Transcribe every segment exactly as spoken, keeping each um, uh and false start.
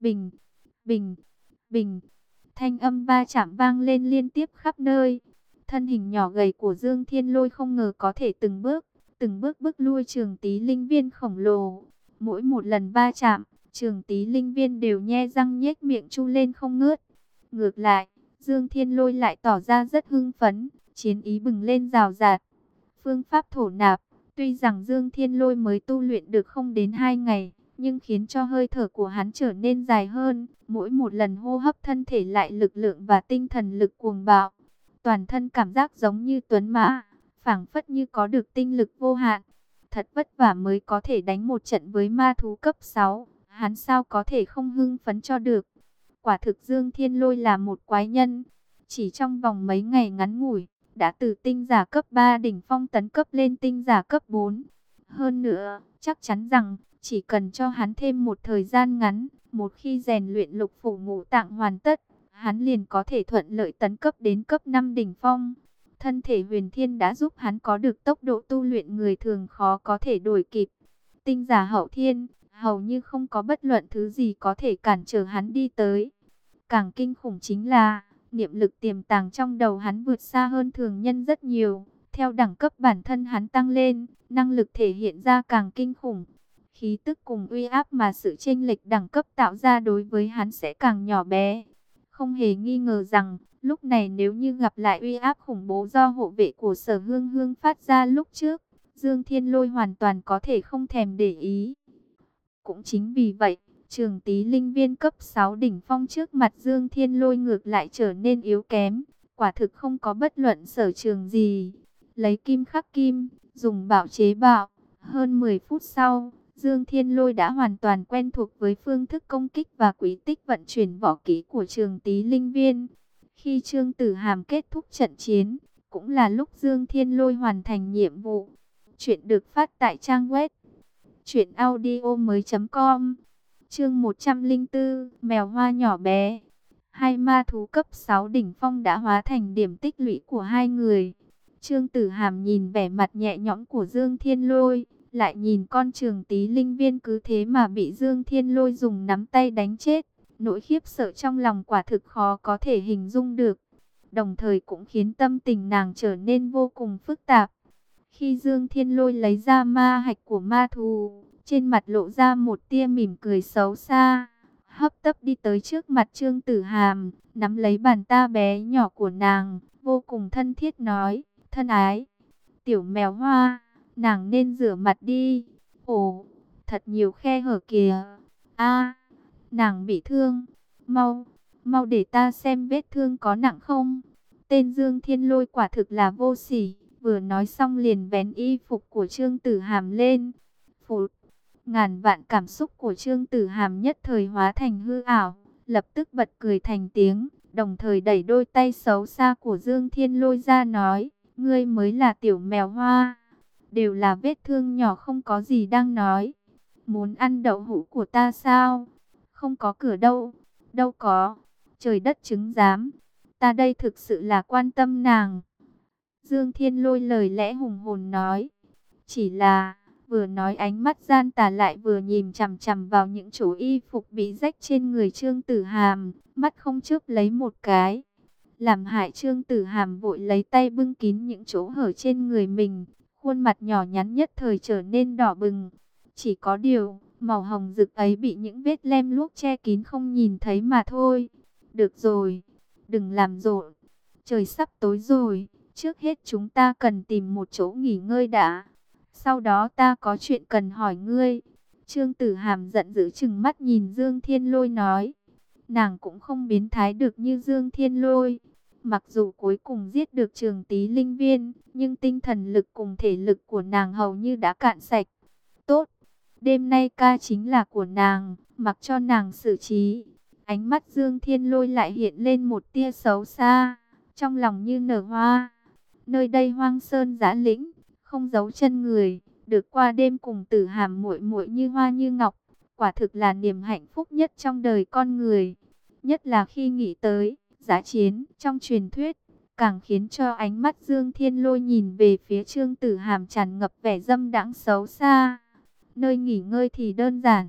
Bình, bình, bình. Thanh âm va chạm vang lên liên tiếp khắp nơi. Thân hình nhỏ gầy của Dương Thiên Lôi không ngờ có thể từng bước, từng bước bước lui Trường Tý Linh Viên khổng lồ. Mỗi một lần va chạm, Trường Tý Linh Viên đều nhe răng nhếch miệng chu lên không ngớt. Ngược lại, Dương Thiên Lôi lại tỏ ra rất hưng phấn, chiến ý bừng lên rào rạt. Phương pháp thổ nạp, tuy rằng Dương Thiên Lôi mới tu luyện được không đến hai ngày, nhưng khiến cho hơi thở của hắn trở nên dài hơn. Mỗi một lần hô hấp thân thể lại lực lượng và tinh thần lực cuồng bạo. Toàn thân cảm giác giống như tuấn mã, phảng phất như có được tinh lực vô hạn. Thật vất vả mới có thể đánh một trận với ma thú cấp sáu, hắn sao có thể không hưng phấn cho được. Quả thực Dương Thiên Lôi là một quái nhân, chỉ trong vòng mấy ngày ngắn ngủi, đã từ tinh giả cấp ba đỉnh phong tấn cấp lên tinh giả cấp bốn. Hơn nữa, chắc chắn rằng, chỉ cần cho hắn thêm một thời gian ngắn, một khi rèn luyện lục phủ ngũ tạng hoàn tất, hắn liền có thể thuận lợi tấn cấp đến cấp năm đỉnh phong. Thân thể huyền thiên đã giúp hắn có được tốc độ tu luyện người thường khó có thể đuổi kịp. Tinh giả hậu thiên, hầu như không có bất luận thứ gì có thể cản trở hắn đi tới. Càng kinh khủng chính là, niệm lực tiềm tàng trong đầu hắn vượt xa hơn thường nhân rất nhiều. Theo đẳng cấp bản thân hắn tăng lên, năng lực thể hiện ra càng kinh khủng. Khí tức cùng uy áp mà sự chênh lệch đẳng cấp tạo ra đối với hắn sẽ càng nhỏ bé. Không hề nghi ngờ rằng, lúc này nếu như gặp lại uy áp khủng bố do hộ vệ của Sở Hương Hương phát ra lúc trước, Dương Thiên Lôi hoàn toàn có thể không thèm để ý. Cũng chính vì vậy, Trường Tý Linh Viên cấp sáu đỉnh phong trước mặt Dương Thiên Lôi ngược lại trở nên yếu kém, quả thực không có bất luận sở trường gì. Lấy kim khắc kim, dùng bảo chế bảo, hơn mười phút sau, Dương Thiên Lôi đã hoàn toàn quen thuộc với phương thức công kích và quy tích vận chuyển võ kỹ của Trường Tý Linh Viên. Khi Trương Tử Hàm kết thúc trận chiến, cũng là lúc Dương Thiên Lôi hoàn thành nhiệm vụ. Chuyện được phát tại trang web truyện audio mới chấm com. Chương một trăm lẻ bốn, mèo hoa nhỏ bé. Hai ma thú cấp sáu đỉnh phong đã hóa thành điểm tích lũy của hai người. Trương Tử Hàm nhìn vẻ mặt nhẹ nhõm của Dương Thiên Lôi, lại nhìn con Trường Tý Linh Viên cứ thế mà bị Dương Thiên Lôi dùng nắm tay đánh chết. Nỗi khiếp sợ trong lòng quả thực khó có thể hình dung được. Đồng thời cũng khiến tâm tình nàng trở nên vô cùng phức tạp. Khi Dương Thiên Lôi lấy ra ma hạch của ma thú, trên mặt lộ ra một tia mỉm cười xấu xa, hấp tấp đi tới trước mặt Trương Tử Hàm, nắm lấy bàn tay bé nhỏ của nàng, vô cùng thân thiết nói, thân ái, tiểu mèo hoa, nàng nên rửa mặt đi. Ồ, thật nhiều khe hở kìa. A, nàng bị thương, mau, mau để ta xem vết thương có nặng không. Tên Dương Thiên Lôi quả thực là vô sỉ, vừa nói xong liền vén y phục của Trương Tử Hàm lên. Phụt, ngàn vạn cảm xúc của Trương Tử Hàm nhất thời hóa thành hư ảo, lập tức bật cười thành tiếng, đồng thời đẩy đôi tay xấu xa của Dương Thiên Lôi ra nói, ngươi mới là tiểu mèo hoa, đều là vết thương nhỏ không có gì đang nói. Muốn ăn đậu hũ của ta sao? Không có cửa đâu, đâu có, trời đất chứng giám, ta đây thực sự là quan tâm nàng. Dương Thiên Lôi lời lẽ hùng hồn nói, chỉ là vừa nói ánh mắt gian tà lại vừa nhìn chằm chằm vào những chỗ y phục bị rách trên người Trương Tử Hàm, mắt không chớp lấy một cái. Làm hại Trương Tử Hàm vội lấy tay bưng kín những chỗ hở trên người mình, khuôn mặt nhỏ nhắn nhất thời trở nên đỏ bừng. Chỉ có điều, màu hồng rực ấy bị những vết lem luốc che kín không nhìn thấy mà thôi. Được rồi, đừng làm rộn, trời sắp tối rồi, trước hết chúng ta cần tìm một chỗ nghỉ ngơi đã. Sau đó ta có chuyện cần hỏi ngươi. Trương Tử Hàm giận dữ chừng mắt nhìn Dương Thiên Lôi nói. Nàng cũng không biến thái được như Dương Thiên Lôi. Mặc dù cuối cùng giết được Trường Tý Linh Viên, nhưng tinh thần lực cùng thể lực của nàng hầu như đã cạn sạch. Tốt, đêm nay ca chính là của nàng, mặc cho nàng xử trí. Ánh mắt Dương Thiên Lôi lại hiện lên một tia xấu xa, trong lòng như nở hoa. Nơi đây hoang sơn dã lĩnh, không giấu chân người, được qua đêm cùng Tử Hàm muội muội như hoa như ngọc, quả thực là niềm hạnh phúc nhất trong đời con người. Nhất là khi nghĩ tới dã chiến trong truyền thuyết, càng khiến cho ánh mắt Dương Thiên Lôi nhìn về phía Trương Tử Hàm tràn ngập vẻ dâm đãng xấu xa. Nơi nghỉ ngơi thì đơn giản,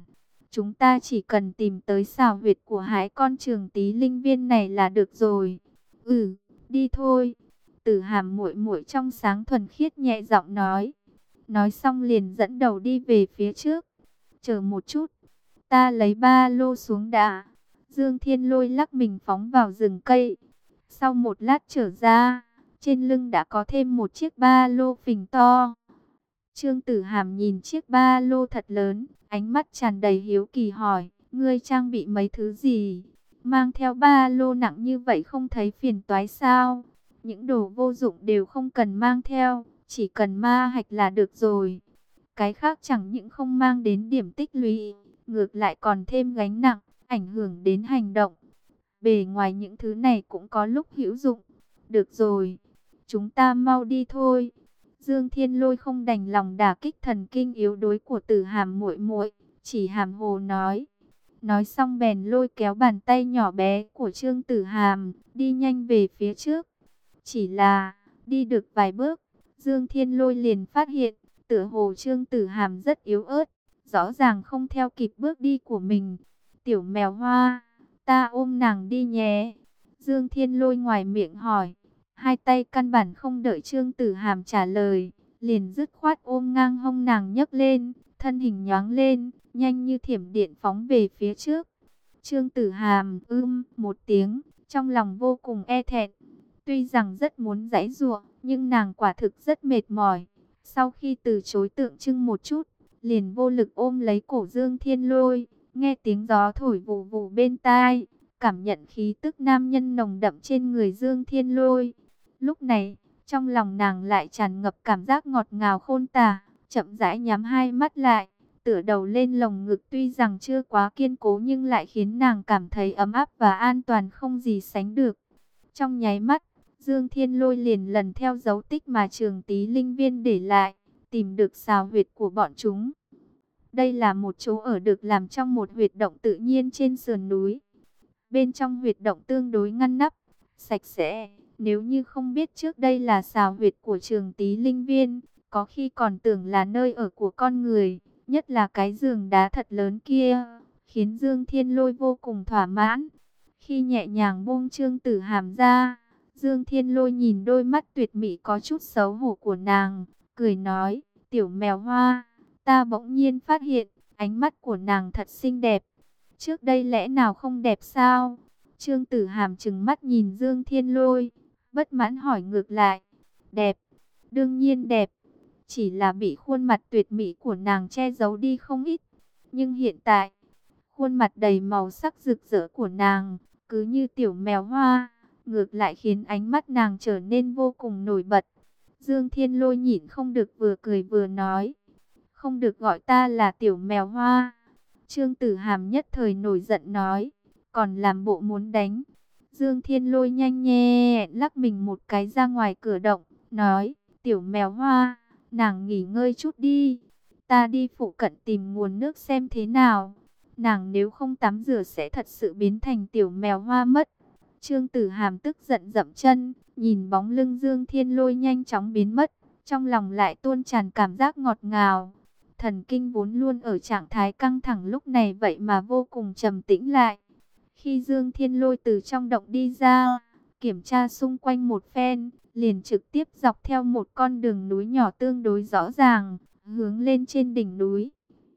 Chúng ta chỉ cần tìm tới xào huyệt của hai con trường tí linh viên này là được rồi. Ừ, đi thôi. Tử Hàm muội muội trong sáng thuần khiết nhẹ giọng nói. Nói xong liền dẫn đầu đi về phía trước. Chờ một chút, ta lấy ba lô xuống đã. Dương Thiên Lôi lắc mình phóng vào rừng cây. Sau một lát trở ra, trên lưng đã có thêm một chiếc ba lô phình to. Trương Tử Hàm nhìn chiếc ba lô thật lớn, ánh mắt tràn đầy hiếu kỳ hỏi, ngươi trang bị mấy thứ gì? Mang theo ba lô nặng như vậy không thấy phiền toái sao? Những đồ vô dụng đều không cần mang theo, chỉ cần ma hạch là được rồi. Cái khác chẳng những không mang đến điểm tích lũy, ngược lại còn thêm gánh nặng, ảnh hưởng đến hành động. Bề ngoài những thứ này cũng có lúc hữu dụng. Được rồi, chúng ta mau đi thôi. Dương Thiên Lôi không đành lòng đả kích thần kinh yếu đuối của Tử Hàm muội muội, chỉ hàm hồ nói. Nói xong bèn lôi kéo bàn tay nhỏ bé của Trương Tử Hàm, đi nhanh về phía trước. Chỉ là, đi được vài bước, Dương Thiên Lôi liền phát hiện, tựa hồ Trương Tử Hàm rất yếu ớt, rõ ràng không theo kịp bước đi của mình. Tiểu mèo hoa, ta ôm nàng đi nhé. Dương Thiên Lôi ngoài miệng hỏi, hai tay căn bản không đợi Trương Tử Hàm trả lời, liền dứt khoát ôm ngang hông nàng nhấc lên, thân hình nhoáng lên, nhanh như thiểm điện phóng về phía trước. Trương Tử Hàm ưm một tiếng, trong lòng vô cùng e thẹn. Tuy rằng rất muốn giãy giụa, nhưng nàng quả thực rất mệt mỏi. Sau khi từ chối tượng trưng một chút, liền vô lực ôm lấy cổ Dương Thiên Lôi, nghe tiếng gió thổi vù vù bên tai, cảm nhận khí tức nam nhân nồng đậm trên người Dương Thiên Lôi. Lúc này, trong lòng nàng lại tràn ngập cảm giác ngọt ngào khôn tả, chậm rãi nhắm hai mắt lại, tựa đầu lên lồng ngực, tuy rằng chưa quá kiên cố nhưng lại khiến nàng cảm thấy ấm áp và an toàn không gì sánh được. Trong nháy mắt, Dương Thiên Lôi liền lần theo dấu tích mà Trường Tý Linh Viên để lại, tìm được xào huyệt của bọn chúng. Đây là một chỗ ở được làm trong một huyệt động tự nhiên trên sườn núi. Bên trong huyệt động tương đối ngăn nắp, sạch sẽ. Nếu như không biết trước đây là xào huyệt của Trường Tý Linh Viên, có khi còn tưởng là nơi ở của con người. Nhất là cái giường đá thật lớn kia, khiến Dương Thiên Lôi vô cùng thỏa mãn. Khi nhẹ nhàng buông Trương Tử Hàm ra, Dương Thiên Lôi nhìn đôi mắt tuyệt mỹ có chút xấu hổ của nàng, cười nói, tiểu mèo hoa, ta bỗng nhiên phát hiện, ánh mắt của nàng thật xinh đẹp. Trước đây lẽ nào không đẹp sao? Trương Tử Hàm trừng mắt nhìn Dương Thiên Lôi, bất mãn hỏi ngược lại, đẹp, đương nhiên đẹp. Chỉ là bị khuôn mặt tuyệt mỹ của nàng che giấu đi không ít. Nhưng hiện tại, khuôn mặt đầy màu sắc rực rỡ của nàng, cứ như tiểu mèo hoa, ngược lại khiến ánh mắt nàng trở nên vô cùng nổi bật. Dương Thiên Lôi nhịn không được vừa cười vừa nói, không được gọi ta là tiểu mèo hoa. Trương Tử Hàm nhất thời nổi giận nói, còn làm bộ muốn đánh. Dương Thiên Lôi nhanh nhẹ lắc mình một cái ra ngoài cửa động, nói, tiểu mèo hoa, nàng nghỉ ngơi chút đi, ta đi phụ cận tìm nguồn nước xem thế nào. Nàng nếu không tắm rửa sẽ thật sự biến thành tiểu mèo hoa mất. Trương Tử Hàm tức giận dậm chân, nhìn bóng lưng Dương Thiên Lôi nhanh chóng biến mất, trong lòng lại tuôn tràn cảm giác ngọt ngào. Thần kinh vốn luôn ở trạng thái căng thẳng lúc này vậy mà vô cùng trầm tĩnh lại. Khi Dương Thiên Lôi từ trong động đi ra, kiểm tra xung quanh một phen, liền trực tiếp dọc theo một con đường núi nhỏ tương đối rõ ràng, hướng lên trên đỉnh núi.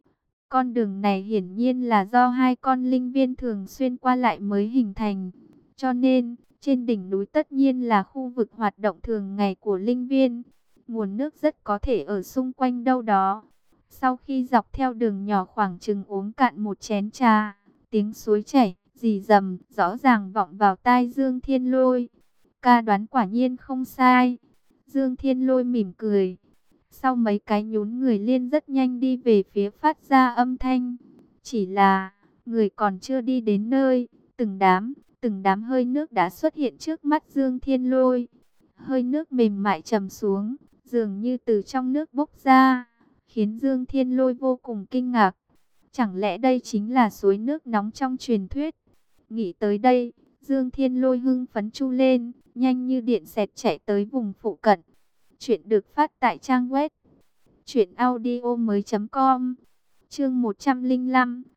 Con đường này hiển nhiên là do hai con linh viên thường xuyên qua lại mới hình thành. Cho nên, trên đỉnh núi tất nhiên là khu vực hoạt động thường ngày của linh viên. Nguồn nước rất có thể ở xung quanh đâu đó. Sau khi dọc theo đường nhỏ khoảng chừng uống cạn một chén trà, tiếng suối chảy, rì rầm, rõ ràng vọng vào tai Dương Thiên Lôi. Ca đoán quả nhiên không sai. Dương Thiên Lôi mỉm cười. Sau mấy cái nhún người liên rất nhanh đi về phía phát ra âm thanh. Chỉ là, người còn chưa đi đến nơi, từng đám, từng đám hơi nước đã xuất hiện trước mắt Dương Thiên Lôi. Hơi nước mềm mại trầm xuống, dường như từ trong nước bốc ra, khiến Dương Thiên Lôi vô cùng kinh ngạc. Chẳng lẽ đây chính là suối nước nóng trong truyền thuyết? Nghĩ tới đây, Dương Thiên Lôi hưng phấn chu lên, nhanh như điện xẹt chạy tới vùng phụ cận. Chuyện được phát tại trang web truyện audio mới chấm com. Chương một trăm lẻ năm,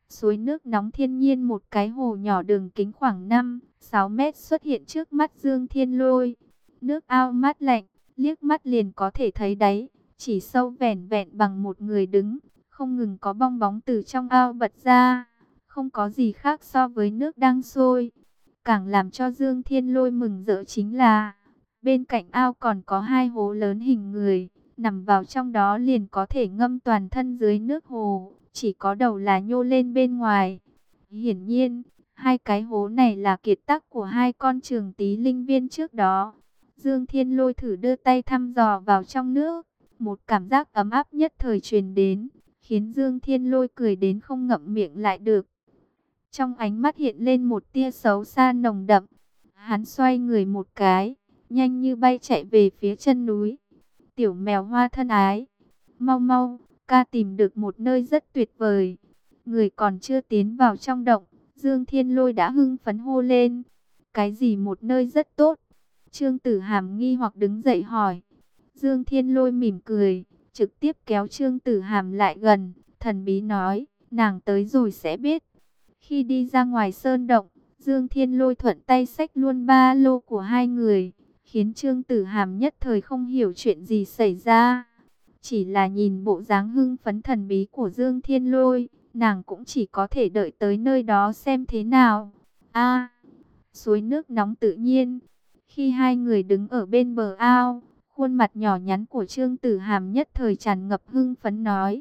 Suối nước nóng thiên nhiên, một cái hồ nhỏ đường kính khoảng năm sáu mét xuất hiện trước mắt Dương Thiên Lôi. Nước ao mát lạnh, liếc mắt liền có thể thấy đáy, chỉ sâu vẻn vẹn bằng một người đứng, không ngừng có bong bóng từ trong ao bật ra, không có gì khác so với nước đang sôi. Càng làm cho Dương Thiên Lôi mừng rỡ chính là, bên cạnh ao còn có hai hố lớn hình người, nằm vào trong đó liền có thể ngâm toàn thân dưới nước hồ, chỉ có đầu là nhô lên bên ngoài. Hiển nhiên, hai cái hố này là kiệt tác của hai con trường tí linh viên trước đó. Dương Thiên Lôi thử đưa tay thăm dò vào trong nước, một cảm giác ấm áp nhất thời truyền đến, khiến Dương Thiên Lôi cười đến không ngậm miệng lại được. Trong ánh mắt hiện lên một tia xấu xa nồng đậm, hắn xoay người một cái, nhanh như bay chạy về phía chân núi. Tiểu mèo hoa thân ái, mau mau, ca tìm được một nơi rất tuyệt vời. Người còn chưa tiến vào trong động, Dương Thiên Lôi đã hưng phấn hô lên. Cái gì một nơi rất tốt? Trương Tử Hàm nghi hoặc đứng dậy hỏi. Dương Thiên Lôi mỉm cười, trực tiếp kéo Trương Tử Hàm lại gần, thần bí nói, nàng tới rồi sẽ biết. Khi đi ra ngoài sơn động, Dương Thiên Lôi thuận tay xách luôn ba lô của hai người, khiến Trương Tử Hàm nhất thời không hiểu chuyện gì xảy ra. Chỉ là nhìn bộ dáng hưng phấn thần bí của Dương Thiên Lôi, nàng cũng chỉ có thể đợi tới nơi đó xem thế nào. A, suối nước nóng tự nhiên. Khi hai người đứng ở bên bờ ao, khuôn mặt nhỏ nhắn của Trương Tử Hàm nhất thời tràn ngập hưng phấn nói.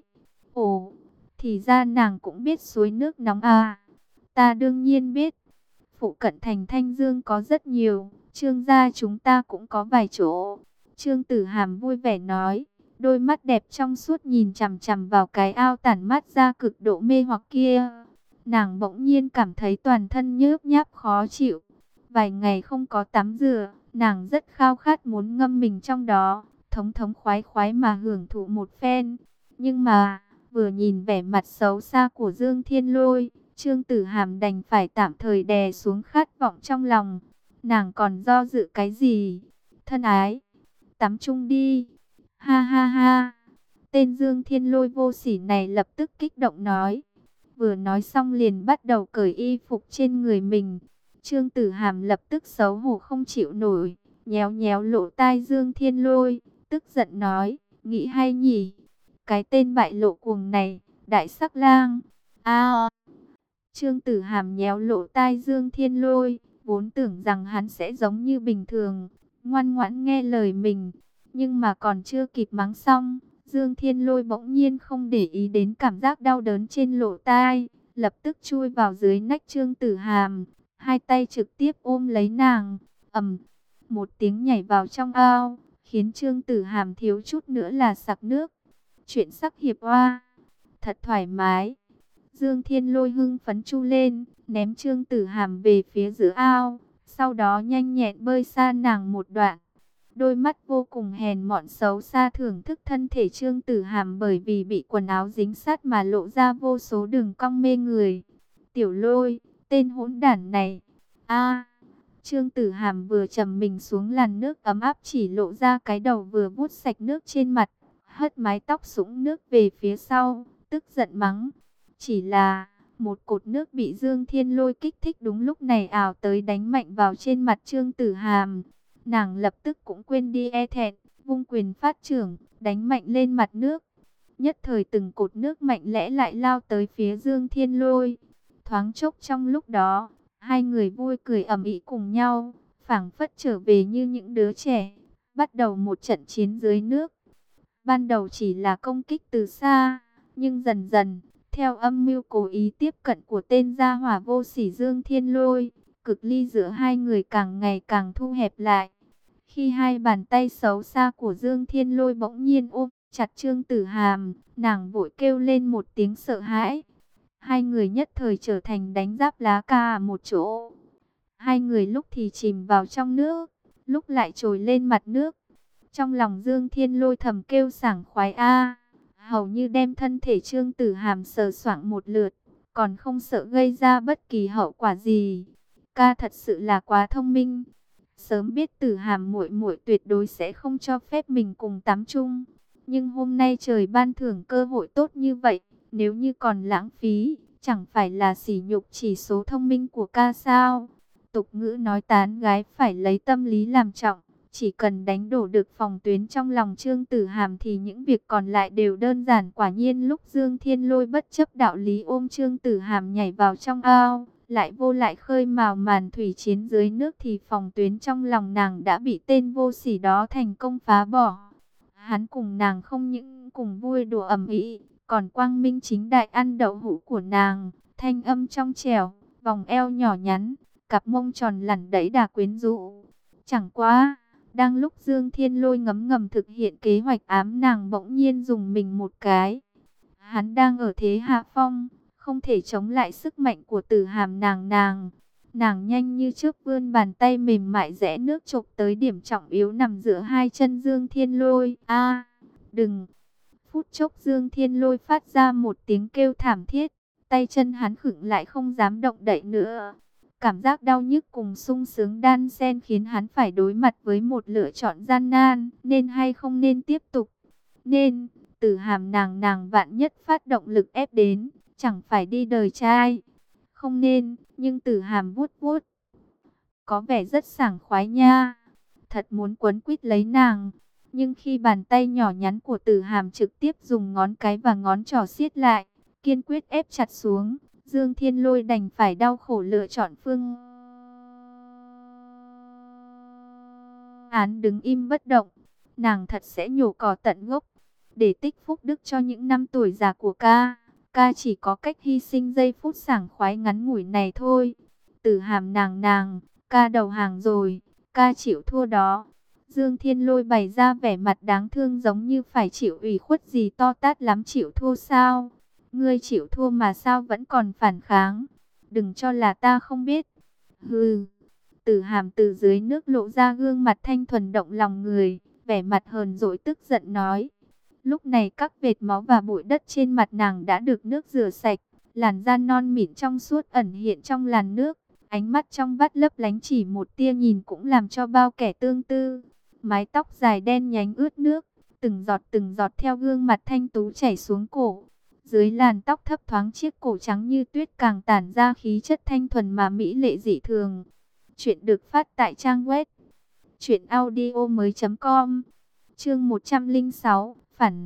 Ồ, thì ra nàng cũng biết suối nước nóng à. Ta đương nhiên biết. Phụ cận thành Thanh Dương có rất nhiều, Trương gia chúng ta cũng có vài chỗ. Trương Tử Hàm vui vẻ nói, đôi mắt đẹp trong suốt nhìn chằm chằm vào cái ao tản mát ra cực độ mê hoặc kia. Nàng bỗng nhiên cảm thấy toàn thân nhớp nháp khó chịu. Vài ngày không có tắm rửa, nàng rất khao khát muốn ngâm mình trong đó, thống thống khoái khoái mà hưởng thụ một phen. Nhưng mà, vừa nhìn vẻ mặt xấu xa của Dương Thiên Lôi, Trương Tử Hàm đành phải tạm thời đè xuống khát vọng trong lòng. Nàng còn do dự cái gì? Thân ái, tắm chung đi. Ha ha ha. Tên Dương Thiên Lôi vô sỉ này lập tức kích động nói. Vừa nói xong liền bắt đầu cởi y phục trên người mình. Trương Tử Hàm lập tức xấu hổ không chịu nổi, nhéo nhéo lỗ tai Dương Thiên Lôi, tức giận nói, nghĩ hay nhỉ? Cái tên bại lộ cuồng này, đại sắc lang. A. Trương Tử Hàm nhéo lỗ tai Dương Thiên Lôi, vốn tưởng rằng hắn sẽ giống như bình thường, ngoan ngoãn nghe lời mình, nhưng mà còn chưa kịp mắng xong, Dương Thiên Lôi bỗng nhiên không để ý đến cảm giác đau đớn trên lỗ tai, lập tức chui vào dưới nách Trương Tử Hàm, hai tay trực tiếp ôm lấy nàng, ầm, một tiếng nhảy vào trong ao, khiến Trương Tử Hàm thiếu chút nữa là sặc nước. Chuyện sắc hiệp oa, thật thoải mái. Dương Thiên Lôi hưng phấn chu lên, ném Trương Tử Hàm về phía giữa ao, sau đó nhanh nhẹn bơi xa nàng một đoạn. Đôi mắt vô cùng hèn mọn xấu xa thưởng thức thân thể Trương Tử Hàm bởi vì bị quần áo dính sát mà lộ ra vô số đường cong mê người. Tiểu Lôi, tên hỗn đản này. A. Trương Tử Hàm vừa trầm mình xuống làn nước ấm áp chỉ lộ ra cái đầu vừa vuốt sạch nước trên mặt, hất mái tóc sũng nước về phía sau, tức giận mắng. Chỉ là, một cột nước bị Dương Thiên Lôi kích thích đúng lúc này ào tới đánh mạnh vào trên mặt Trương Tử Hàm. Nàng lập tức cũng quên đi e thẹn, vung quyền phát trưởng, đánh mạnh lên mặt nước. Nhất thời từng cột nước mạnh lẽ lại lao tới phía Dương Thiên Lôi. Thoáng chốc trong lúc đó, hai người vui cười ầm ĩ cùng nhau, phảng phất trở về như những đứa trẻ, bắt đầu một trận chiến dưới nước. Ban đầu chỉ là công kích từ xa, nhưng dần dần, theo âm mưu cố ý tiếp cận của tên gia hỏa vô sỉ Dương Thiên Lôi, cực ly giữa hai người càng ngày càng thu hẹp lại. Khi hai bàn tay xấu xa của Dương Thiên Lôi bỗng nhiên ôm chặt Trương Tử Hàm, nàng vội kêu lên một tiếng sợ hãi. Hai người nhất thời trở thành đánh giáp lá cà một chỗ. Hai người lúc thì chìm vào trong nước, lúc lại trồi lên mặt nước. Trong lòng Dương Thiên Lôi thầm kêu sảng khoái a, hầu như đem thân thể Trương Tử Hàm sờ soạng một lượt, còn không sợ gây ra bất kỳ hậu quả gì. Ca thật sự là quá thông minh. Sớm biết Tử Hàm muội muội tuyệt đối sẽ không cho phép mình cùng tắm chung, nhưng hôm nay trời ban thưởng cơ hội tốt như vậy, nếu như còn lãng phí, chẳng phải là sỉ nhục chỉ số thông minh của ca sao? Tục ngữ nói tán gái phải lấy tâm lý làm trọng, chỉ cần đánh đổ được phòng tuyến trong lòng Trương Tử Hàm thì những việc còn lại đều đơn giản. Quả nhiên lúc Dương Thiên Lôi bất chấp đạo lý ôm Trương Tử Hàm nhảy vào trong ao, lại vô lại khơi mào màn thủy chiến dưới nước thì phòng tuyến trong lòng nàng đã bị tên vô sỉ đó thành công phá bỏ. Hắn cùng nàng không những cùng vui đùa ầm ĩ, còn quang minh chính đại ăn đậu hũ của nàng, thanh âm trong trẻo, vòng eo nhỏ nhắn, cặp mông tròn lẳn đẫy đà quyến rũ. Chẳng quá, đang lúc Dương Thiên Lôi ngấm ngầm thực hiện kế hoạch ám nàng bỗng nhiên dùng mình một cái. Hắn đang ở thế hạ phong, không thể chống lại sức mạnh của Tử Hàm nàng nàng. Nàng nhanh như trước vươn bàn tay mềm mại rẽ nước chộp tới điểm trọng yếu nằm giữa hai chân Dương Thiên Lôi. A, đừng! Phút chốc Dương Thiên Lôi phát ra một tiếng kêu thảm thiết, tay chân hắn khựng lại không dám động đậy nữa. Cảm giác đau nhức cùng sung sướng đan xen khiến hắn phải đối mặt với một lựa chọn gian nan, nên hay không nên tiếp tục. Nên, Tử Hàm nàng nàng vạn nhất phát động lực ép đến, chẳng phải đi đời trai. Không nên, nhưng Tử Hàm vuốt vuốt, có vẻ rất sảng khoái nha. Thật muốn quấn quýt lấy nàng. Nhưng khi bàn tay nhỏ nhắn của Tử Hàm trực tiếp dùng ngón cái và ngón trỏ siết lại, kiên quyết ép chặt xuống, Dương Thiên Lôi đành phải đau khổ lựa chọn phương án đứng im bất động. Nàng thật sẽ nhổ cỏ tận gốc, để tích phúc đức cho những năm tuổi già của ca. Ca chỉ có cách hy sinh giây phút sảng khoái ngắn ngủi này thôi. Tử Hàm nàng nàng, ca đầu hàng rồi, ca chịu thua đó. Dương Thiên Lôi bày ra vẻ mặt đáng thương giống như phải chịu ủy khuất gì to tát lắm. Chịu thua sao? Ngươi chịu thua mà sao vẫn còn phản kháng? Đừng cho là ta không biết. Hừ. Tử Hàm từ dưới nước lộ ra gương mặt thanh thuần động lòng người, vẻ mặt hờn dỗi tức giận nói. Lúc này các vệt máu và bụi đất trên mặt nàng đã được nước rửa sạch, làn da non mịn trong suốt ẩn hiện trong làn nước, ánh mắt trong vắt lấp lánh chỉ một tia nhìn cũng làm cho bao kẻ tương tư. Mái tóc dài đen nhánh ướt nước, từng giọt từng giọt theo gương mặt thanh tú chảy xuống cổ. Dưới làn tóc thấp thoáng chiếc cổ trắng như tuyết càng tản ra khí chất thanh thuần mà mỹ lệ dị thường. Chuyện được phát tại trang web truyện audio mới chấm com. Chương một trăm lẻ sáu, phản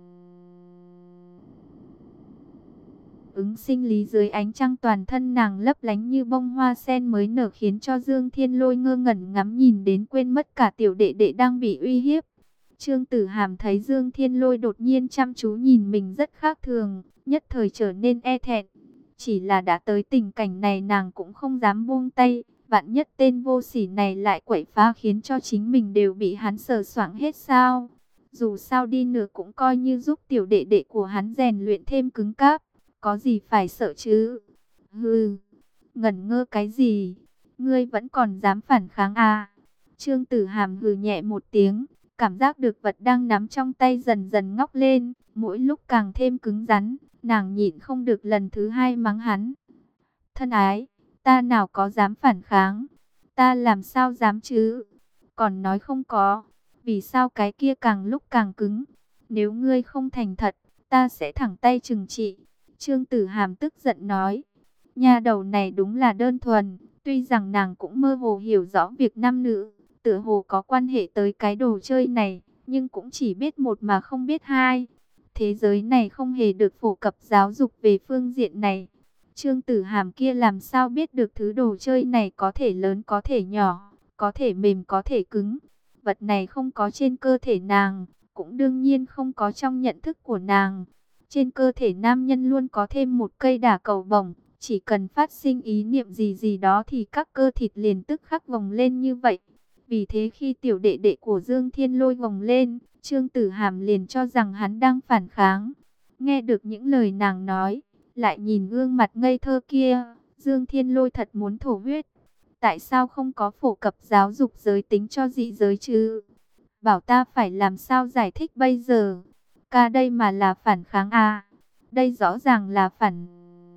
ứng sinh lý. Dưới ánh trăng toàn thân nàng lấp lánh như bông hoa sen mới nở khiến cho Dương Thiên Lôi ngơ ngẩn ngắm nhìn đến quên mất cả tiểu đệ đệ đang bị uy hiếp. Trương Tử Hàm thấy Dương Thiên Lôi đột nhiên chăm chú nhìn mình rất khác thường, nhất thời trở nên e thẹn. Chỉ là đã tới tình cảnh này nàng cũng không dám buông tay, vạn nhất tên vô sỉ này lại quậy phá khiến cho chính mình đều bị hắn sờ soạng hết sao. Dù sao đi nữa cũng coi như giúp tiểu đệ đệ của hắn rèn luyện thêm cứng cáp, có gì phải sợ chứ. Hừ, ngẩn ngơ cái gì, ngươi vẫn còn dám phản kháng à? Trương Tử Hàm hừ nhẹ một tiếng, cảm giác được vật đang nắm trong tay dần dần ngóc lên, mỗi lúc càng thêm cứng rắn, nàng nhịn không được lần thứ hai mắng hắn. Thân ái, ta nào có dám phản kháng, ta làm sao dám chứ, còn nói không có, vì sao cái kia càng lúc càng cứng, nếu ngươi không thành thật, ta sẽ thẳng tay trừng trị. Trương Tử Hàm tức giận nói, nha đầu này đúng là đơn thuần, tuy rằng nàng cũng mơ hồ hiểu rõ việc nam nữ, tựa hồ có quan hệ tới cái đồ chơi này, nhưng cũng chỉ biết một mà không biết hai. Thế giới này không hề được phổ cập giáo dục về phương diện này. Trương Tử Hàm kia làm sao biết được thứ đồ chơi này có thể lớn có thể nhỏ, có thể mềm có thể cứng. Vật này không có trên cơ thể nàng, cũng đương nhiên không có trong nhận thức của nàng. Trên cơ thể nam nhân luôn có thêm một cây đả cầu bổng, chỉ cần phát sinh ý niệm gì gì đó thì các cơ thịt liền tức khắc gồng lên như vậy. Vì thế khi tiểu đệ đệ của Dương Thiên Lôi gồng lên, Trương Tử Hàm liền cho rằng hắn đang phản kháng. Nghe được những lời nàng nói, lại nhìn gương mặt ngây thơ kia, Dương Thiên Lôi thật muốn thổ huyết. Tại sao không có phổ cập giáo dục giới tính cho dị giới chứ? Bảo ta phải làm sao giải thích bây giờ? Ca đây mà là phản kháng à? Đây rõ ràng là phản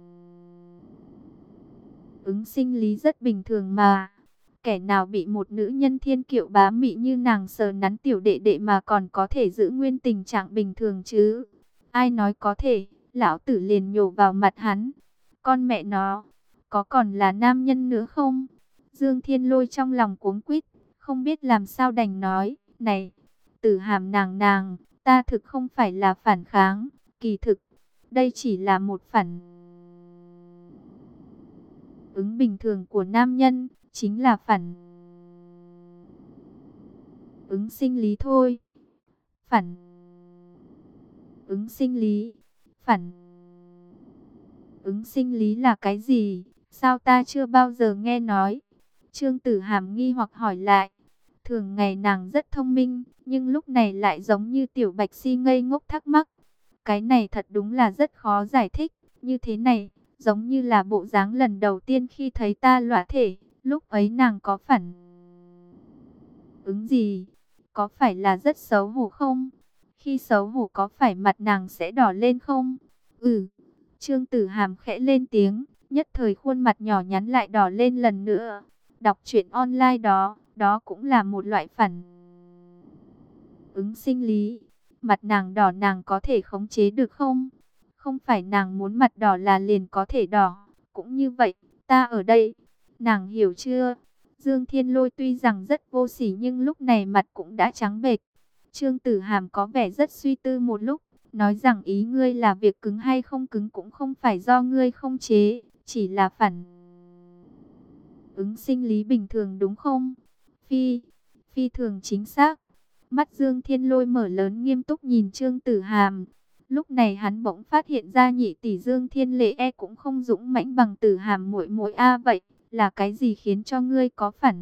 ứng sinh lý rất bình thường mà. Kẻ nào bị một nữ nhân thiên kiệu bá mị như nàng sờ nắn tiểu đệ đệ mà còn có thể giữ nguyên tình trạng bình thường chứ? Ai nói có thể, lão tử liền nhổ vào mặt hắn. con mẹ nó, có còn là nam nhân nữa không? Dương Thiên Lôi trong lòng cuống quýt, không biết làm sao đành nói, này, Tử Hàm nàng nàng, ta thực không phải là phản kháng, kỳ thực, đây chỉ là một phản ứng bình thường của nam nhân, chính là phản ứng sinh lý thôi. Phản ứng sinh lý, phản ứng sinh lý là cái gì? Sao ta chưa bao giờ nghe nói? Trương Tử Hàm nghi hoặc hỏi lại. Thường ngày nàng rất thông minh, nhưng lúc này lại giống như tiểu bạch si ngây ngốc thắc mắc. Cái này thật đúng là rất khó giải thích. Như thế này, giống như là bộ dáng lần đầu tiên khi thấy ta lõa thể. Lúc ấy nàng có phản ứng gì? Có phải là rất xấu hổ không? Khi xấu hổ có phải mặt nàng sẽ đỏ lên không? Ừ. Trương Tử Hàm khẽ lên tiếng, nhất thời khuôn mặt nhỏ nhắn lại đỏ lên lần nữa. Đọc truyện online đó, đó cũng là một loại phản ứng sinh lý. Mặt nàng đỏ nàng có thể khống chế được không? Không phải nàng muốn mặt đỏ là liền có thể đỏ. Cũng như vậy, ta ở đây. Nàng hiểu chưa? Dương Thiên Lôi tuy rằng rất vô sỉ nhưng lúc này mặt cũng đã trắng bệch. Trương Tử Hàm có vẻ rất suy tư một lúc, nói rằng ý ngươi là việc cứng hay không cứng cũng không phải do ngươi không chế, chỉ là phản ứng sinh lý bình thường đúng không? Phi, phi thường chính xác. Mắt Dương Thiên Lôi mở lớn nghiêm túc nhìn Trương Tử Hàm. Lúc này hắn bỗng phát hiện ra nhị tỷ Dương Thiên Lệ e cũng không dũng mãnh bằng Tử Hàm muội muội a vậy, là cái gì khiến cho ngươi có phản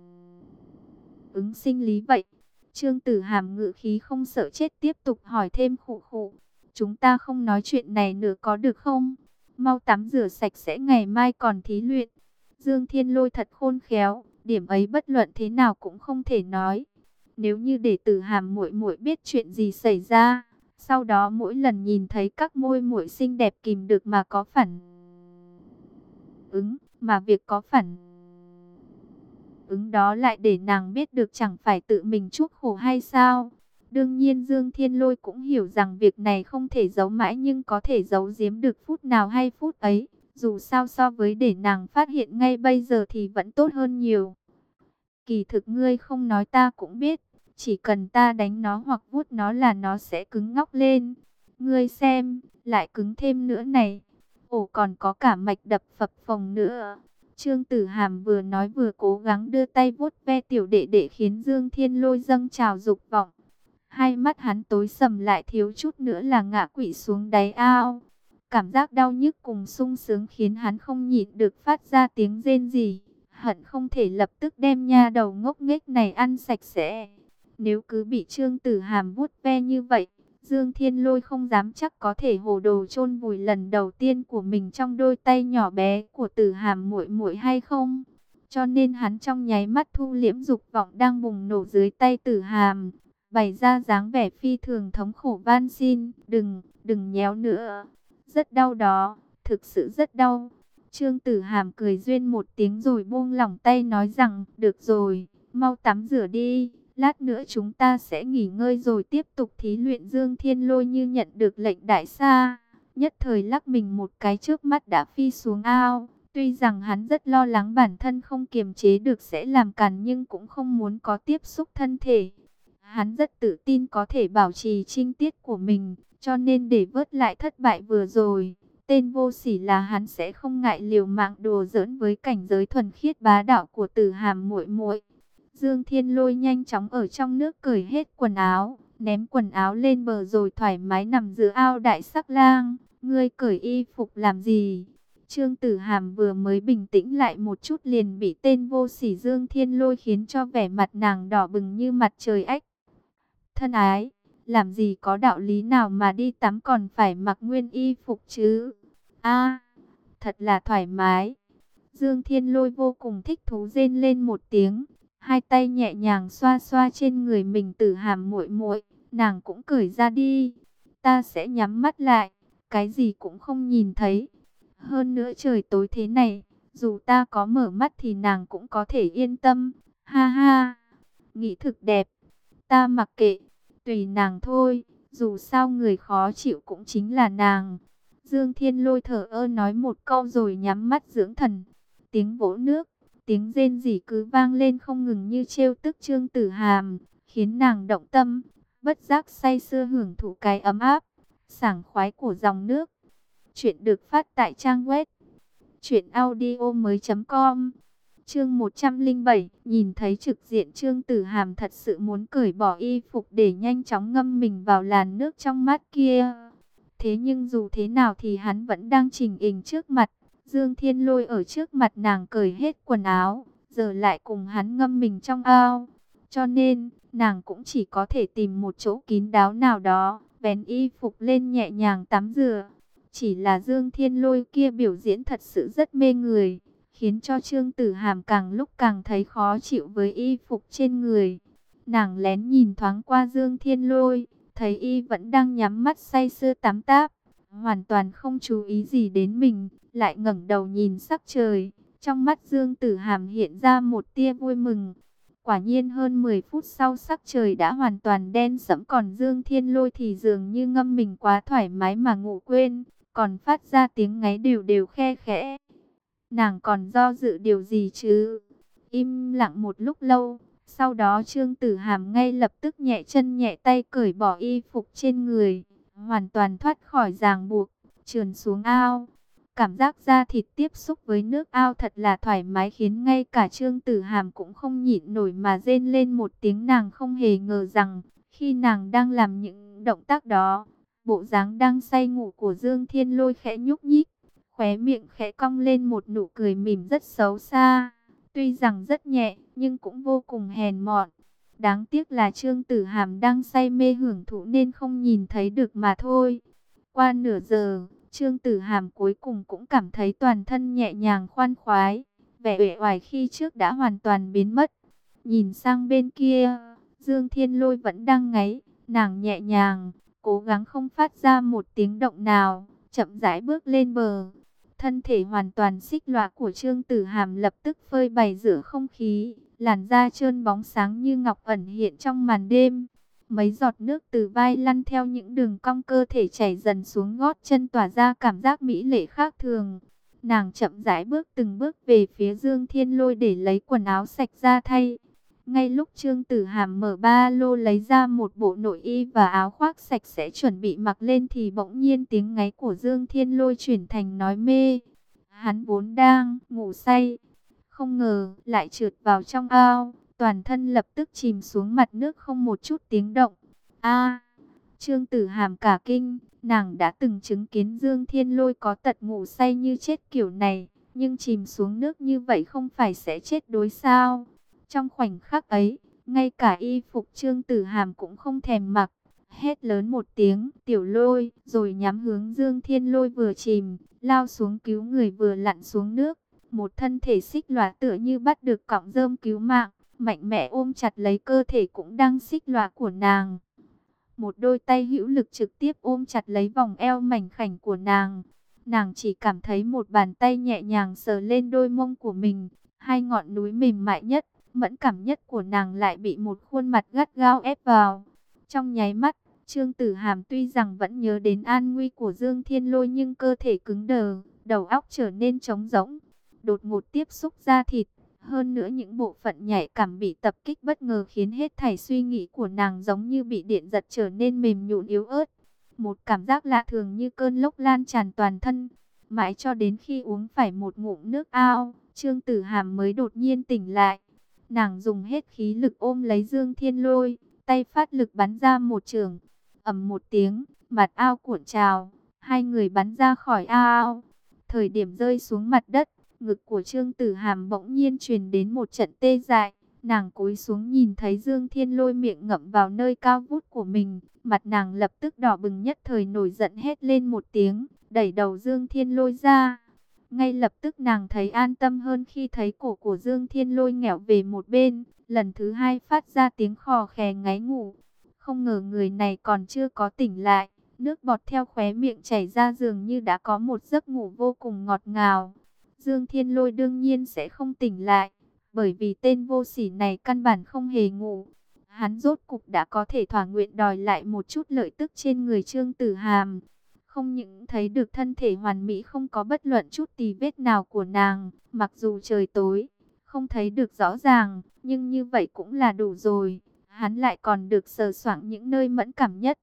ứng sinh lý vậy? Trương Tử Hàm ngự khí không sợ chết tiếp tục hỏi thêm khụ khụ. Chúng ta không nói chuyện này nữa có được không? Mau tắm rửa sạch sẽ ngày mai còn thí luyện. Dương Thiên Lôi thật khôn khéo, điểm ấy bất luận thế nào cũng không thể nói. Nếu như để Tử Hàm muội muội biết chuyện gì xảy ra, sau đó mỗi lần nhìn thấy các môi muội xinh đẹp kìm được mà có phản ứng, mà việc có phản ứng đó lại để nàng biết được chẳng phải tự mình chuốc khổ hay sao? Đương nhiên Dương Thiên Lôi cũng hiểu rằng việc này không thể giấu mãi nhưng có thể giấu giếm được phút nào hay phút ấy. Dù sao so với để nàng phát hiện ngay bây giờ thì vẫn tốt hơn nhiều. Kỳ thực ngươi không nói ta cũng biết. Chỉ cần ta đánh nó hoặc vuốt nó là nó sẽ cứng ngóc lên. Ngươi xem, lại cứng thêm nữa này. Ồ còn có cả mạch đập phập phồng nữa. Trương Tử Hàm vừa nói vừa cố gắng đưa tay vuốt ve tiểu đệ đệ khiến Dương Thiên Lôi dâng trào dục vọng. Hai mắt hắn tối sầm lại thiếu chút nữa là ngã quỵ xuống đáy ao. Cảm giác đau nhức cùng sung sướng khiến hắn không nhịn được phát ra tiếng rên rỉ. Hận không thể lập tức đem nha đầu ngốc nghếch này ăn sạch sẽ. Nếu cứ bị Trương Tử Hàm vuốt ve như vậy, Dương Thiên Lôi không dám chắc có thể hồ đồ chôn vùi lần đầu tiên của mình trong đôi tay nhỏ bé của Tử Hàm muội muội hay không. Cho nên hắn trong nháy mắt thu liễm dục vọng đang bùng nổ dưới tay Tử Hàm, bày ra dáng vẻ phi thường thống khổ van xin, đừng, đừng nhéo nữa. Rất đau đó, thực sự rất đau. Trương Tử Hàm cười duyên một tiếng rồi buông lỏng tay nói rằng, được rồi, mau tắm rửa đi. Lát nữa chúng ta sẽ nghỉ ngơi rồi tiếp tục thí luyện. Dương Thiên Lôi như nhận được lệnh đại xa, nhất thời lắc mình một cái trước mắt đã phi xuống ao. Tuy rằng hắn rất lo lắng bản thân không kiềm chế được sẽ làm càn nhưng cũng không muốn có tiếp xúc thân thể. Hắn rất tự tin có thể bảo trì trinh tiết của mình, cho nên để vớt lại thất bại vừa rồi, tên vô sỉ là hắn sẽ không ngại liều mạng đùa giỡn với cảnh giới thuần khiết bá đạo của Tử Hàm muội muội. Dương Thiên Lôi nhanh chóng ở trong nước cởi hết quần áo, ném quần áo lên bờ rồi thoải mái nằm giữa ao đại sắc lang. Ngươi cởi y phục làm gì? Trương Tử Hàm vừa mới bình tĩnh lại một chút liền bị tên vô sỉ Dương Thiên Lôi khiến cho vẻ mặt nàng đỏ bừng như mặt trời ếch. Thân ái, làm gì có đạo lý nào mà đi tắm còn phải mặc nguyên y phục chứ? A, thật là thoải mái. Dương Thiên Lôi vô cùng thích thú rên lên một tiếng, hai tay nhẹ nhàng xoa xoa trên người mình. Tử Hàm muội muội, nàng cũng cởi ra đi. Ta sẽ nhắm mắt lại, cái gì cũng không nhìn thấy. Hơn nữa trời tối thế này, dù ta có mở mắt thì nàng cũng có thể yên tâm. Ha ha, nghĩ thực đẹp. Ta mặc kệ, tùy nàng thôi, dù sao người khó chịu cũng chính là nàng. Dương Thiên Lôi thở ơ nói một câu rồi nhắm mắt dưỡng thần. Tiếng vỗ nước, tiếng rên rỉ cứ vang lên không ngừng như trêu tức Trương Tử Hàm, khiến nàng động tâm, bất giác say sưa hưởng thụ cái ấm áp, sảng khoái của dòng nước. Chuyện được phát tại trang web truyện audio mới chấm com. Chương một trăm lẻ bảy, nhìn thấy trực diện Trương Tử Hàm thật sự muốn cởi bỏ y phục để nhanh chóng ngâm mình vào làn nước trong mát kia. Thế nhưng dù thế nào thì hắn vẫn đang trình hình trước mặt. Dương Thiên Lôi ở trước mặt nàng cởi hết quần áo, giờ lại cùng hắn ngâm mình trong ao. Cho nên, nàng cũng chỉ có thể tìm một chỗ kín đáo nào đó, vén y phục lên nhẹ nhàng tắm rửa. Chỉ là Dương Thiên Lôi kia biểu diễn thật sự rất mê người, khiến cho Trương Tử Hàm càng lúc càng thấy khó chịu với y phục trên người. Nàng lén nhìn thoáng qua Dương Thiên Lôi, thấy y vẫn đang nhắm mắt say sưa tắm táp, hoàn toàn không chú ý gì đến mình, lại ngẩng đầu nhìn sắc trời. Trong mắt Dương Tử Hàm hiện ra một tia vui mừng. Quả nhiên hơn mười phút sau sắc trời đã hoàn toàn đen sẫm, còn Dương Thiên Lôi thì dường như ngâm mình quá thoải mái mà ngủ quên, còn phát ra tiếng ngáy đều đều khe khẽ. Nàng còn do dự điều gì chứ? Im lặng một lúc lâu, sau đó Trương Tử Hàm ngay lập tức nhẹ chân nhẹ tay cởi bỏ y phục trên người, hoàn toàn thoát khỏi ràng buộc, trườn xuống ao. Cảm giác da thịt tiếp xúc với nước ao thật là thoải mái, khiến ngay cả Trương Tử Hàm cũng không nhịn nổi mà rên lên một tiếng. Nàng không hề ngờ rằng, khi nàng đang làm những động tác đó, bộ dáng đang say ngủ của Dương Thiên Lôi khẽ nhúc nhích, khóe miệng khẽ cong lên một nụ cười mỉm rất xấu xa. Tuy rằng rất nhẹ, nhưng cũng vô cùng hèn mọn. Đáng tiếc là Trương Tử Hàm đang say mê hưởng thụ nên không nhìn thấy được mà thôi. Qua nửa giờ, Trương Tử Hàm cuối cùng cũng cảm thấy toàn thân nhẹ nhàng khoan khoái. Vẻ uể oải khi trước đã hoàn toàn biến mất. Nhìn sang bên kia, Dương Thiên Lôi vẫn đang ngáy. Nàng nhẹ nhàng, cố gắng không phát ra một tiếng động nào, chậm rãi bước lên bờ. Thân thể hoàn toàn xích lõa của Trương Tử Hàm lập tức phơi bày giữa không khí, làn da trơn bóng sáng như ngọc ẩn hiện trong màn đêm. Mấy giọt nước từ vai lăn theo những đường cong cơ thể chảy dần xuống gót chân, tỏa ra cảm giác mỹ lệ khác thường. Nàng chậm rãi bước từng bước về phía Dương Thiên Lôi để lấy quần áo sạch ra thay. Ngay lúc Trương Tử Hàm mở ba lô lấy ra một bộ nội y và áo khoác sạch sẽ chuẩn bị mặc lên thì bỗng nhiên tiếng ngáy của Dương Thiên Lôi chuyển thành nói mê. Hắn vốn đang ngủ say, không ngờ lại trượt vào trong ao, toàn thân lập tức chìm xuống mặt nước không một chút tiếng động. A! Trương Tử Hàm cả kinh, nàng đã từng chứng kiến Dương Thiên Lôi có tật ngủ say như chết kiểu này, nhưng chìm xuống nước như vậy không phải sẽ chết đuối sao? Trong khoảnh khắc ấy, ngay cả y phục Trương Tử Hàm cũng không thèm mặc, hét lớn một tiếng, "Tiểu Lôi", rồi nhắm hướng Dương Thiên Lôi vừa chìm, lao xuống cứu người vừa lặn xuống nước. Một thân thể xích lóa tựa như bắt được cọng rơm cứu mạng, mạnh mẽ ôm chặt lấy cơ thể cũng đang xích lóa của nàng. Một đôi tay hữu lực trực tiếp ôm chặt lấy vòng eo mảnh khảnh của nàng. Nàng chỉ cảm thấy một bàn tay nhẹ nhàng sờ lên đôi mông của mình, hai ngọn núi mềm mại nhất, mẫn cảm nhất của nàng lại bị một khuôn mặt gắt gao ép vào. Trong nháy mắt, Trương Tử Hàm tuy rằng vẫn nhớ đến an nguy của Dương Thiên Lôi nhưng cơ thể cứng đờ, đầu óc trở nên trống rỗng. Đột ngột tiếp xúc da thịt, hơn nữa những bộ phận nhạy cảm bị tập kích bất ngờ khiến hết thảy suy nghĩ của nàng giống như bị điện giật trở nên mềm nhũn yếu ớt. Một cảm giác lạ thường như cơn lốc lan tràn toàn thân. Mãi cho đến khi uống phải một ngụm nước ao, Trương Tử Hàm mới đột nhiên tỉnh lại. Nàng dùng hết khí lực ôm lấy Dương Thiên Lôi, tay phát lực bắn ra một chưởng. Ầm một tiếng, mặt ao cuộn trào, hai người bắn ra khỏi ao. Thời điểm rơi xuống mặt đất, ngực của Trương Tử Hàm bỗng nhiên truyền đến một trận tê dại. Nàng cúi xuống nhìn thấy Dương Thiên Lôi miệng ngậm vào nơi cao vút của mình, mặt nàng lập tức đỏ bừng, nhất thời nổi giận hét lên một tiếng, đẩy đầu Dương Thiên Lôi ra. Ngay lập tức nàng thấy an tâm hơn khi thấy cổ của Dương Thiên Lôi nghẹo về một bên, lần thứ hai phát ra tiếng khò khè ngáy ngủ. Không ngờ người này còn chưa có tỉnh lại, nước bọt theo khóe miệng chảy ra dường như đã có một giấc ngủ vô cùng ngọt ngào. Dương Thiên Lôi đương nhiên sẽ không tỉnh lại, bởi vì tên vô sỉ này căn bản không hề ngủ. Hắn rốt cục đã có thể thỏa nguyện đòi lại một chút lợi tức trên người Trương Tử Hàm. không những thấy được thân thể hoàn mỹ không có bất luận chút tì vết nào của nàng, mặc dù trời tối, không thấy được rõ ràng, nhưng như vậy cũng là đủ rồi. Hắn lại còn được sờ soạng những nơi mẫn cảm nhất.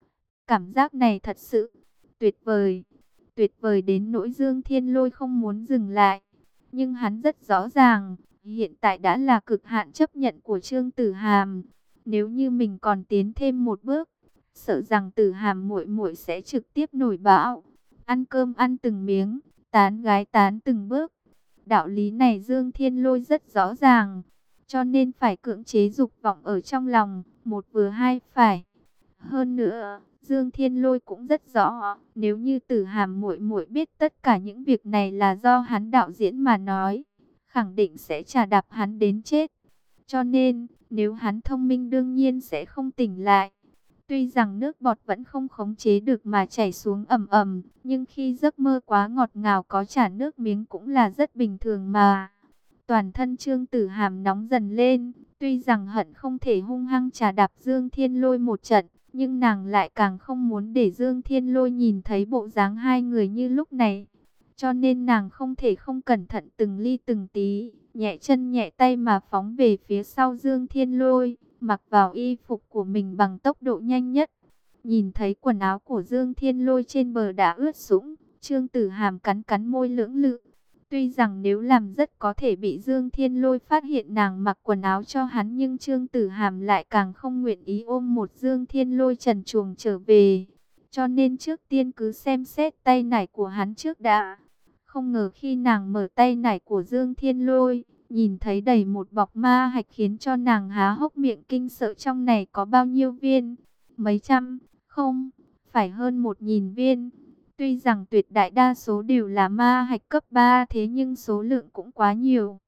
Cảm giác này thật sự tuyệt vời, tuyệt vời đến nỗi Dương Thiên Lôi không muốn dừng lại. Nhưng hắn rất rõ ràng, hiện tại đã là cực hạn chấp nhận của Trương Tử Hàm. Nếu như mình còn tiến thêm một bước, sợ rằng Tử Hàm muội muội sẽ trực tiếp nổi bão. Ăn cơm ăn từng miếng, tán gái tán từng bước. Đạo lý này Dương Thiên Lôi rất rõ ràng, cho nên phải cưỡng chế dục vọng ở trong lòng, một vừa hai phải. Hơn nữa, Dương Thiên Lôi cũng rất rõ, nếu như Tử Hàm muội muội biết tất cả những việc này là do hắn đạo diễn mà nói, khẳng định sẽ chà đạp hắn đến chết. Cho nên, nếu hắn thông minh đương nhiên sẽ không tỉnh lại. Tuy rằng nước bọt vẫn không khống chế được mà chảy xuống ầm ầm, nhưng khi giấc mơ quá ngọt ngào có chả nước miếng cũng là rất bình thường mà. Toàn thân Trương Tử Hàm nóng dần lên, tuy rằng hận không thể hung hăng chà đạp Dương Thiên Lôi một trận, nhưng nàng lại càng không muốn để Dương Thiên Lôi nhìn thấy bộ dáng hai người như lúc này. Cho nên nàng không thể không cẩn thận từng ly từng tí, nhẹ chân nhẹ tay mà phóng về phía sau Dương Thiên Lôi, mặc vào y phục của mình bằng tốc độ nhanh nhất. Nhìn thấy quần áo của Dương Thiên Lôi trên bờ đã ướt sũng, Trương Tử Hàm cắn cắn môi lưỡng lự. Tuy rằng nếu làm rất có thể bị Dương Thiên Lôi phát hiện nàng mặc quần áo cho hắn, nhưng Trương Tử Hàm lại càng không nguyện ý ôm một Dương Thiên Lôi trần truồng trở về. Cho nên trước tiên cứ xem xét tay nải của hắn trước đã. Không ngờ khi nàng mở tay nải của Dương Thiên Lôi, nhìn thấy đầy một bọc ma hạch khiến cho nàng há hốc miệng kinh sợ. Trong này có bao nhiêu viên? Mấy trăm? Không, phải hơn một nghìn viên. Tuy rằng tuyệt đại đa số đều là ma hạch cấp ba, thế nhưng số lượng cũng quá nhiều.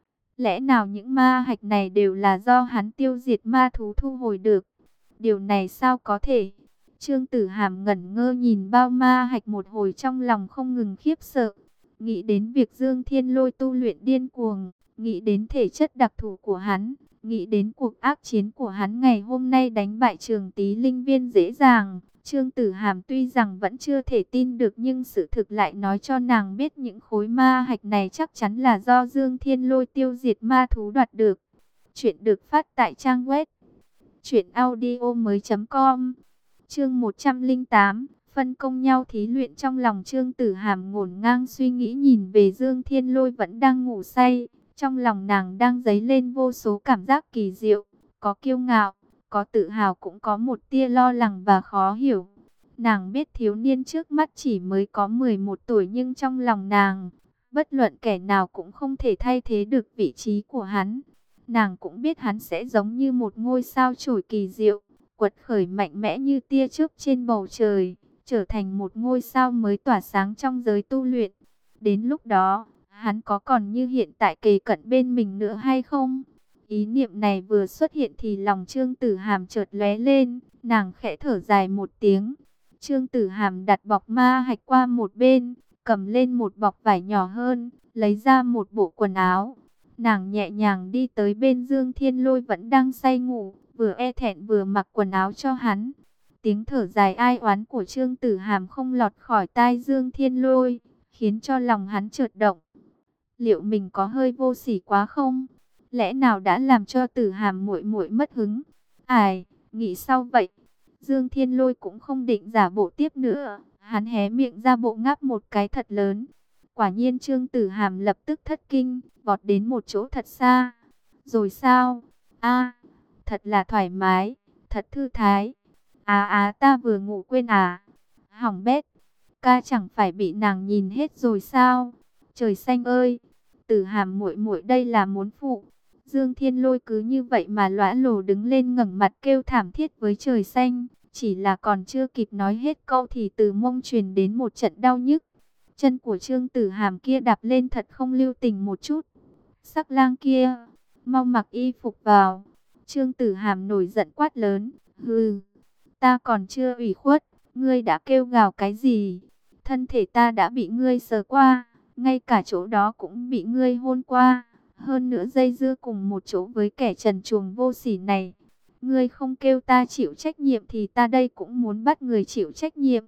Lẽ nào những ma hạch này đều là do hắn tiêu diệt ma thú thu hồi được? Điều này sao có thể? Trương Tử Hàm ngẩn ngơ nhìn bao ma hạch một hồi, trong lòng không ngừng khiếp sợ. Nghĩ đến việc Dương Thiên Lôi tu luyện điên cuồng, nghĩ đến thể chất đặc thù của hắn, nghĩ đến cuộc ác chiến của hắn ngày hôm nay đánh bại Trường Tý Linh Viên dễ dàng. Trương Tử Hàm tuy rằng vẫn chưa thể tin được, nhưng sự thực lại nói cho nàng biết những khối ma hạch này chắc chắn là do Dương Thiên Lôi tiêu diệt ma thú đoạt được. Chuyện được phát tại trang web truyện audio mới chấm com. Chương một trăm lẻ tám, phân công nhau thí luyện. Trong lòng Trương Tử Hàm ngổn ngang suy nghĩ, nhìn về Dương Thiên Lôi vẫn đang ngủ say. Trong lòng nàng đang dấy lên vô số cảm giác kỳ diệu, có kiêu ngạo, có tự hào, cũng có một tia lo lắng và khó hiểu. Nàng biết thiếu niên trước mắt chỉ mới có mười một tuổi, nhưng trong lòng nàng, bất luận kẻ nào cũng không thể thay thế được vị trí của hắn. Nàng cũng biết hắn sẽ giống như một ngôi sao chổi kỳ diệu, quật khởi mạnh mẽ như tia chớp trên bầu trời, trở thành một ngôi sao mới tỏa sáng trong giới tu luyện. Đến lúc đó, hắn có còn như hiện tại kề cận bên mình nữa hay không? Ý niệm này vừa xuất hiện thì lòng Trương Tử Hàm chợt lóe lên, nàng khẽ thở dài một tiếng. Trương Tử Hàm đặt bọc ma hạch qua một bên, cầm lên một bọc vải nhỏ hơn, lấy ra một bộ quần áo. Nàng nhẹ nhàng đi tới bên Dương Thiên Lôi vẫn đang say ngủ, vừa e thẹn vừa mặc quần áo cho hắn. Tiếng thở dài ai oán của Trương Tử Hàm không lọt khỏi tai Dương Thiên Lôi, khiến cho lòng hắn chợt động. Liệu mình có hơi vô sỉ quá không? Lẽ nào đã làm cho Tử Hàm muội muội mất hứng? Ai, nghĩ sao vậy? Dương Thiên Lôi cũng không định giả bộ tiếp nữa, hắn hé miệng ra bộ ngáp một cái thật lớn. Quả nhiên Trương Tử Hàm lập tức thất kinh, vọt đến một chỗ thật xa. Rồi sao? A, thật là thoải mái, thật thư thái. À à, ta vừa ngủ quên à? Hỏng bét, ca chẳng phải bị nàng nhìn hết rồi sao? Trời xanh ơi, Tử Hàm muội muội đây là muốn phụ. Dương Thiên Lôi cứ như vậy mà lõa lồ đứng lên, ngẩng mặt kêu thảm thiết với trời xanh. Chỉ là còn chưa kịp nói hết câu thì từ mông truyền đến một trận đau nhức. Chân của Trương Tử Hàm kia đạp lên thật không lưu tình một chút. Sắc lang kia, mau mặc y phục vào. Trương Tử Hàm nổi giận quát lớn. Hừ, ta còn chưa ủy khuất, ngươi đã kêu gào cái gì? Thân thể ta đã bị ngươi sờ qua, ngay cả chỗ đó cũng bị ngươi hôn qua. Hơn nữa dây dưa cùng một chỗ với kẻ trần truồng vô sỉ này. Ngươi không kêu ta chịu trách nhiệm thì ta đây cũng muốn bắt người chịu trách nhiệm.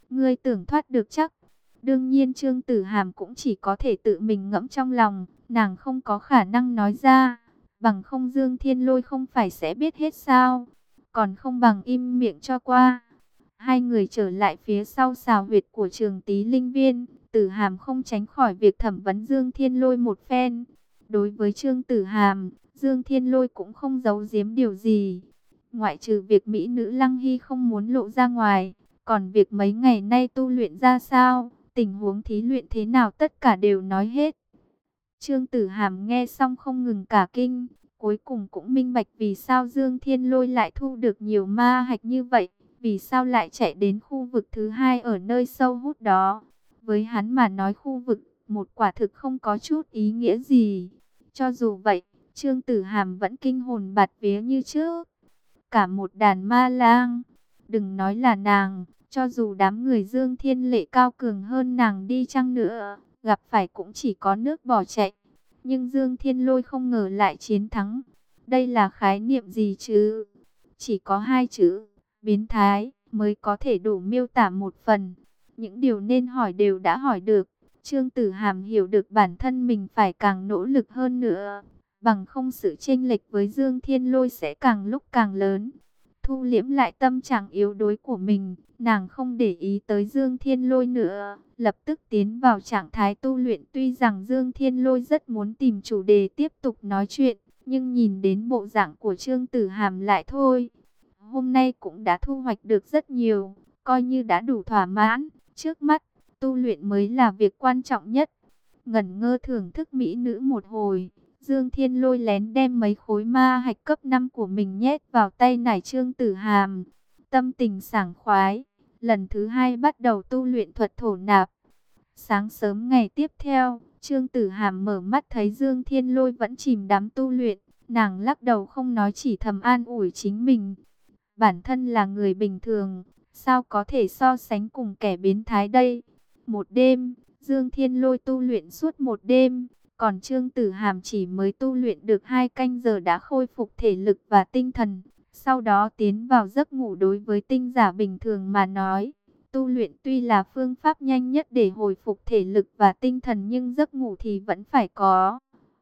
Ngươi tưởng thoát được chắc? Đương nhiên Trương Tử Hàm cũng chỉ có thể tự mình ngẫm trong lòng, nàng không có khả năng nói ra, bằng không Dương Thiên Lôi không phải sẽ biết hết sao, còn không bằng im miệng cho qua. Hai người trở lại phía sau xào huyệt của Trường Tý Linh Viên, Tử Hàm không tránh khỏi việc thẩm vấn Dương Thiên Lôi một phen. Đối với Trương Tử Hàm, Dương Thiên Lôi cũng không giấu giếm điều gì, ngoại trừ việc mỹ nữ Lăng Hy không muốn lộ ra ngoài, còn việc mấy ngày nay tu luyện ra sao, tình huống thí luyện thế nào tất cả đều nói hết. Trương Tử Hàm nghe xong không ngừng cả kinh, cuối cùng cũng minh bạch vì sao Dương Thiên Lôi lại thu được nhiều ma hạch như vậy, vì sao lại chạy đến khu vực thứ hai ở nơi sâu hút đó. Với hắn mà nói khu vực một quả thực không có chút ý nghĩa gì. Cho dù vậy, Trương Tử Hàm vẫn kinh hồn bạt vía như trước. Cả một đàn ma lang, đừng nói là nàng, cho dù đám người Dương Thiên Lệ cao cường hơn nàng đi chăng nữa, gặp phải cũng chỉ có nước bỏ chạy. Nhưng Dương Thiên Lôi không ngờ lại chiến thắng. Đây là khái niệm gì chứ? Chỉ có hai chữ, biến thái, mới có thể đủ miêu tả một phần. Những điều nên hỏi đều đã hỏi được. Trương Tử Hàm hiểu được bản thân mình phải càng nỗ lực hơn nữa, bằng không sự chênh lệch với Dương Thiên Lôi sẽ càng lúc càng lớn. Thu liễm lại tâm trạng yếu đuối của mình, nàng không để ý tới Dương Thiên Lôi nữa, lập tức tiến vào trạng thái tu luyện. Tuy rằng Dương Thiên Lôi rất muốn tìm chủ đề tiếp tục nói chuyện, nhưng nhìn đến bộ dạng của Trương Tử Hàm lại thôi. Hôm nay cũng đã thu hoạch được rất nhiều, coi như đã đủ thỏa mãn. Trước mắt, tu luyện mới là việc quan trọng nhất. Ngẩn ngơ thưởng thức mỹ nữ một hồi, Dương Thiên Lôi lén đem mấy khối ma hạch cấp năm của mình nhét vào tay nải Trương Tử Hàm. Tâm tình sảng khoái, lần thứ hai bắt đầu tu luyện thuật thổ nạp. Sáng sớm ngày tiếp theo, Trương Tử Hàm mở mắt thấy Dương Thiên Lôi vẫn chìm đắm tu luyện. Nàng lắc đầu không nói, chỉ thầm an ủi chính mình. Bản thân là người bình thường, sao có thể so sánh cùng kẻ biến thái đây? Một đêm, Dương Thiên Lôi tu luyện suốt một đêm. Còn Trương Tử Hàm chỉ mới tu luyện được hai canh giờ đã khôi phục thể lực và tinh thần. Sau đó tiến vào giấc ngủ. Đối với tinh giả bình thường mà nói, tu luyện tuy là phương pháp nhanh nhất để hồi phục thể lực và tinh thần, nhưng giấc ngủ thì vẫn phải có.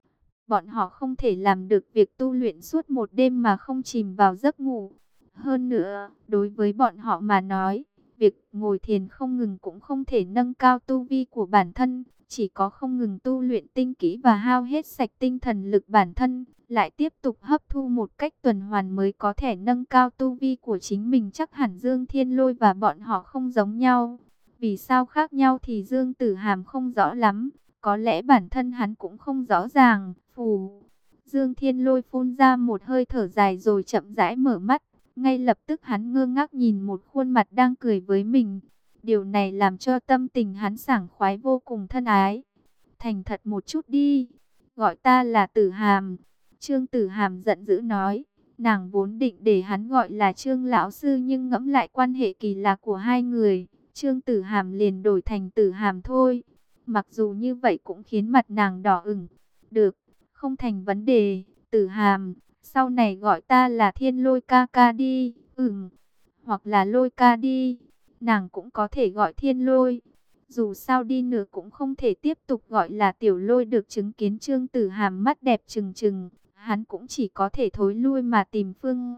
Bọn họ không thể làm được việc tu luyện suốt một đêm mà không chìm vào giấc ngủ. Hơn nữa, đối với bọn họ mà nói, việc ngồi thiền không ngừng cũng không thể nâng cao tu vi của bản thân. Chỉ có không ngừng tu luyện tinh kỹ và hao hết sạch tinh thần lực bản thân, lại tiếp tục hấp thu một cách tuần hoàn mới có thể nâng cao tu vi của chính mình. Chắc hẳn Dương Thiên Lôi và bọn họ không giống nhau. Vì sao khác nhau thì Dương Tử Hàm không rõ lắm. Có lẽ bản thân hắn cũng không rõ ràng. Phù. Dương Thiên Lôi phun ra một hơi thở dài rồi chậm rãi mở mắt. Ngay lập tức hắn ngơ ngác nhìn một khuôn mặt đang cười với mình. Điều này làm cho tâm tình hắn sảng khoái vô cùng thân ái. Thành thật một chút đi, gọi ta là Tử Hàm. Trương Tử Hàm giận dữ nói. Nàng vốn định để hắn gọi là Trương lão sư, nhưng ngẫm lại quan hệ kỳ lạ của hai người, Trương Tử Hàm liền đổi thành Tử Hàm thôi. Mặc dù như vậy cũng khiến mặt nàng đỏ ửng. Được, không thành vấn đề, Tử Hàm, sau này gọi ta là Thiên Lôi ca ca đi. Ừm, hoặc là Lôi ca đi. Nàng cũng có thể gọi Thiên Lôi. Dù sao đi nữa cũng không thể tiếp tục gọi là Tiểu Lôi được. Chứng kiến Trương Tử Hàm mắt đẹp trừng trừng, hắn cũng chỉ có thể thối lui mà tìm phương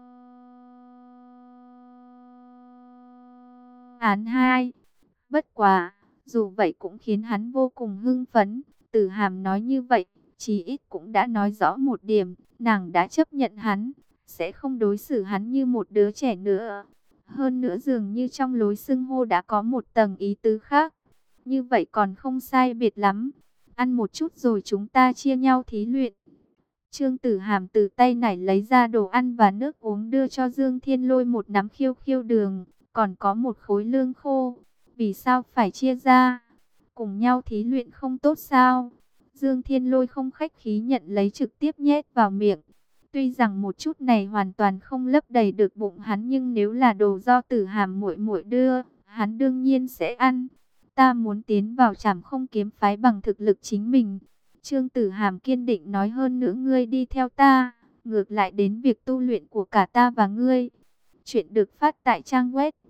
án hai. Bất quá, dù vậy cũng khiến hắn vô cùng hưng phấn. Tử Hàm nói như vậy, chí ít cũng đã nói rõ một điểm, nàng đã chấp nhận hắn, sẽ không đối xử hắn như một đứa trẻ nữa. Hơn nữa dường như trong lối xưng hô đã có một tầng ý tứ khác. Như vậy còn không sai biệt lắm. Ăn một chút rồi chúng ta chia nhau thí luyện. Trương Tử Hàm từ tay nải lấy ra đồ ăn và nước uống, đưa cho Dương Thiên Lôi một nắm khiêu khiêu đường, còn có một khối lương khô. Vì sao phải chia ra? Cùng nhau thí luyện không tốt sao? Dương Thiên Lôi không khách khí nhận lấy, trực tiếp nhét vào miệng. Tuy rằng một chút này hoàn toàn không lấp đầy được bụng hắn, nhưng nếu là đồ do Tử Hàm muội muội đưa, hắn đương nhiên sẽ ăn. Ta muốn tiến vào Trảm Không kiếm phái bằng thực lực chính mình. Trương Tử Hàm kiên định nói, hơn nữa ngươi đi theo ta, ngược lại đến việc tu luyện của cả ta và ngươi. Chuyện được phát tại trang web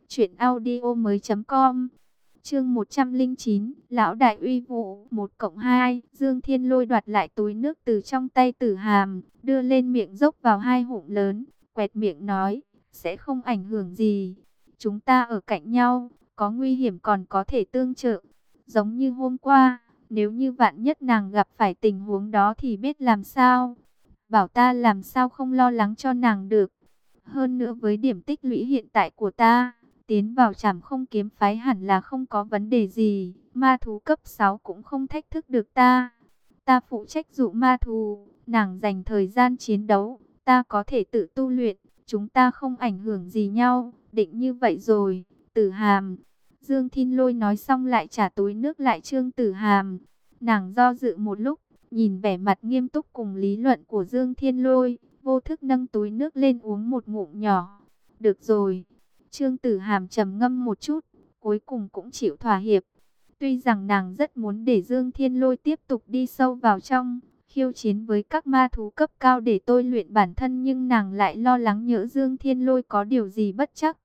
Chuyện audio mới com. Chương một trăm lẻ chín, Lão đại uy vũ. Một cộng hai. Dương Thiên Lôi đoạt lại túi nước từ trong tay Tử Hàm, đưa lên miệng dốc vào hai hụm lớn, quẹt miệng nói, sẽ không ảnh hưởng gì. Chúng ta ở cạnh nhau, có nguy hiểm còn có thể tương trợ. Giống như hôm qua, nếu như vạn nhất nàng gặp phải tình huống đó thì biết làm sao. Bảo ta làm sao không lo lắng cho nàng được. Hơn nữa với điểm tích lũy hiện tại của ta, tiến vào Trảm Không kiếm phái hẳn là không có vấn đề gì. Ma thú cấp sáu cũng không thách thức được ta. Ta phụ trách dụ ma thú, nàng dành thời gian chiến đấu, ta có thể tự tu luyện. Chúng ta không ảnh hưởng gì nhau, định như vậy rồi. Tử Hàm. Dương Thiên Lôi nói xong lại trả túi nước lại Trương Tử Hàm. Nàng do dự một lúc, nhìn vẻ mặt nghiêm túc cùng lý luận của Dương Thiên Lôi, vô thức nâng túi nước lên uống một ngụm nhỏ. Được rồi. Trương Tử Hàm trầm ngâm một chút, cuối cùng cũng chịu thỏa hiệp. Tuy rằng nàng rất muốn để Dương Thiên Lôi tiếp tục đi sâu vào trong, khiêu chiến với các ma thú cấp cao để tôi luyện bản thân, nhưng nàng lại lo lắng nhỡ Dương Thiên Lôi có điều gì bất chắc.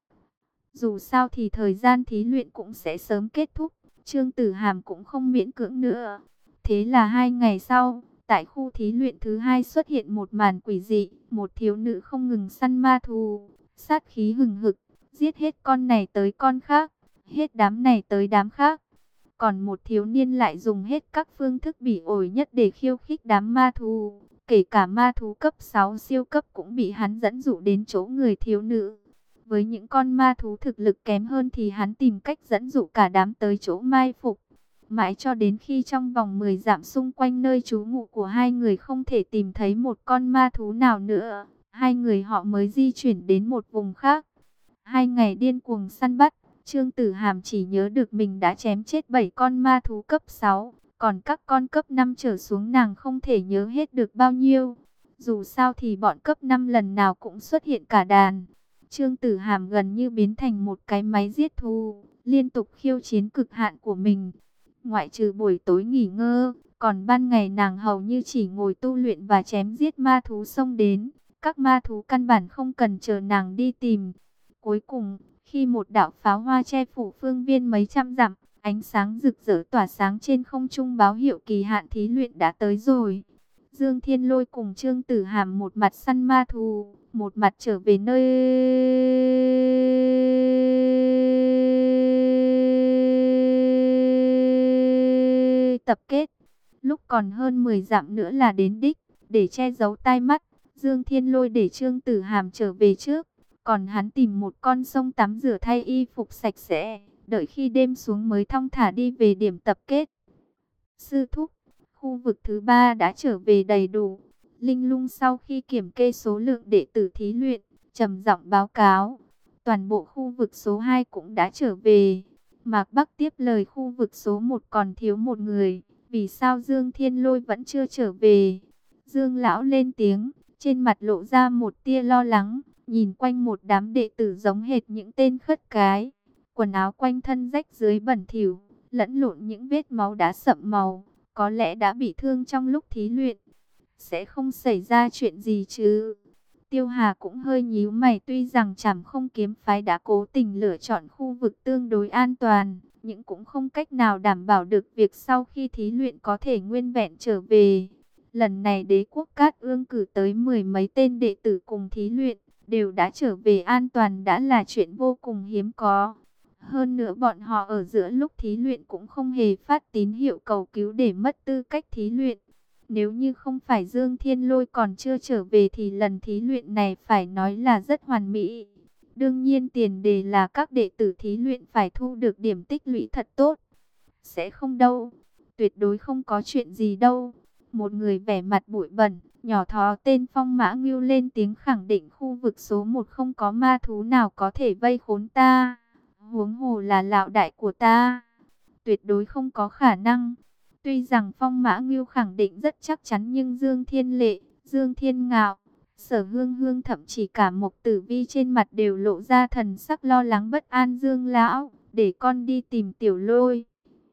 Dù sao thì thời gian thí luyện cũng sẽ sớm kết thúc, Trương Tử Hàm cũng không miễn cưỡng nữa. Thế là hai ngày sau, tại khu thí luyện thứ hai xuất hiện một màn quỷ dị, một thiếu nữ không ngừng săn ma thú, sát khí hừng hực, giết hết con này tới con khác, hết đám này tới đám khác. Còn một thiếu niên lại dùng hết các phương thức bỉ ổi nhất để khiêu khích đám ma thú, kể cả ma thú cấp sáu siêu cấp cũng bị hắn dẫn dụ đến chỗ người thiếu nữ. Với những con ma thú thực lực kém hơn thì hắn tìm cách dẫn dụ cả đám tới chỗ mai phục. Mãi cho đến khi trong vòng mười dặm xung quanh nơi trú ngụ của hai người không thể tìm thấy một con ma thú nào nữa, hai người họ mới di chuyển đến một vùng khác. Hai ngày điên cuồng săn bắt, Trương Tử Hàm chỉ nhớ được mình đã chém chết bảy con ma thú cấp sáu, còn các con cấp năm trở xuống nàng không thể nhớ hết được bao nhiêu. Dù sao thì bọn cấp năm lần nào cũng xuất hiện cả đàn. Trương Tử Hàm gần như biến thành một cái máy giết thú, liên tục khiêu chiến cực hạn của mình. Ngoại trừ buổi tối nghỉ ngơi, còn ban ngày nàng hầu như chỉ ngồi tu luyện và chém giết ma thú xông đến. Các ma thú căn bản không cần chờ nàng đi tìm. Cuối cùng, khi một đạo pháo hoa che phủ phương viên mấy trăm dặm, ánh sáng rực rỡ tỏa sáng trên không trung báo hiệu kỳ hạn thí luyện đã tới rồi. Dương Thiên Lôi cùng Trương Tử Hàm một mặt săn ma thú, một mặt trở về nơi tập kết. Lúc còn hơn mười dặm nữa là đến đích, để che giấu tai mắt, Dương Thiên Lôi để Trương Tử Hàm trở về trước, còn hắn tìm một con sông tắm rửa thay y phục sạch sẽ, đợi khi đêm xuống mới thong thả đi về điểm tập kết. Sư thúc, khu vực thứ ba đã trở về đầy đủ. Linh Lung sau khi kiểm kê số lượng đệ tử thí luyện, trầm giọng báo cáo, toàn bộ khu vực số hai cũng đã trở về. Mạc Bắc tiếp lời, khu vực số một còn thiếu một người, vì sao Dương Thiên Lôi vẫn chưa trở về? Dương lão lên tiếng, trên mặt lộ ra một tia lo lắng, nhìn quanh một đám đệ tử giống hệt những tên khất cái, quần áo quanh thân rách dưới bẩn thỉu, lẫn lộn những vết máu đã sậm màu, có lẽ đã bị thương trong lúc thí luyện. Sẽ không xảy ra chuyện gì chứ? Tiêu Hà cũng hơi nhíu mày, tuy rằng Trảm Không kiếm phái đã cố tình lựa chọn khu vực tương đối an toàn, nhưng cũng không cách nào đảm bảo được việc sau khi thí luyện có thể nguyên vẹn trở về. Lần này đế quốc Cát Ương cử tới mười mấy tên đệ tử cùng thí luyện, đều đã trở về an toàn đã là chuyện vô cùng hiếm có. Hơn nữa bọn họ ở giữa lúc thí luyện cũng không hề phát tín hiệu cầu cứu để mất tư cách thí luyện. Nếu như không phải Dương Thiên Lôi còn chưa trở về thì lần thí luyện này phải nói là rất hoàn mỹ. Đương nhiên tiền đề là các đệ tử thí luyện phải thu được điểm tích lũy thật tốt. Sẽ không đâu, tuyệt đối không có chuyện gì đâu. Một người vẻ mặt bụi bẩn, nhỏ thó tên Phong Mã Ngưu lên tiếng khẳng định, khu vực số một không có ma thú nào có thể vây khốn ta. Huống hồ là lão đại của ta, tuyệt đối không có khả năng. Tuy rằng Phong Mã Ngưu khẳng định rất chắc chắn, nhưng Dương Thiên Lệ, Dương Thiên Ngạo, Sở Hương Hương, thậm chí cả Mộc Tử Vi trên mặt đều lộ ra thần sắc lo lắng bất an. Dương lão, để con đi tìm Tiểu Lôi.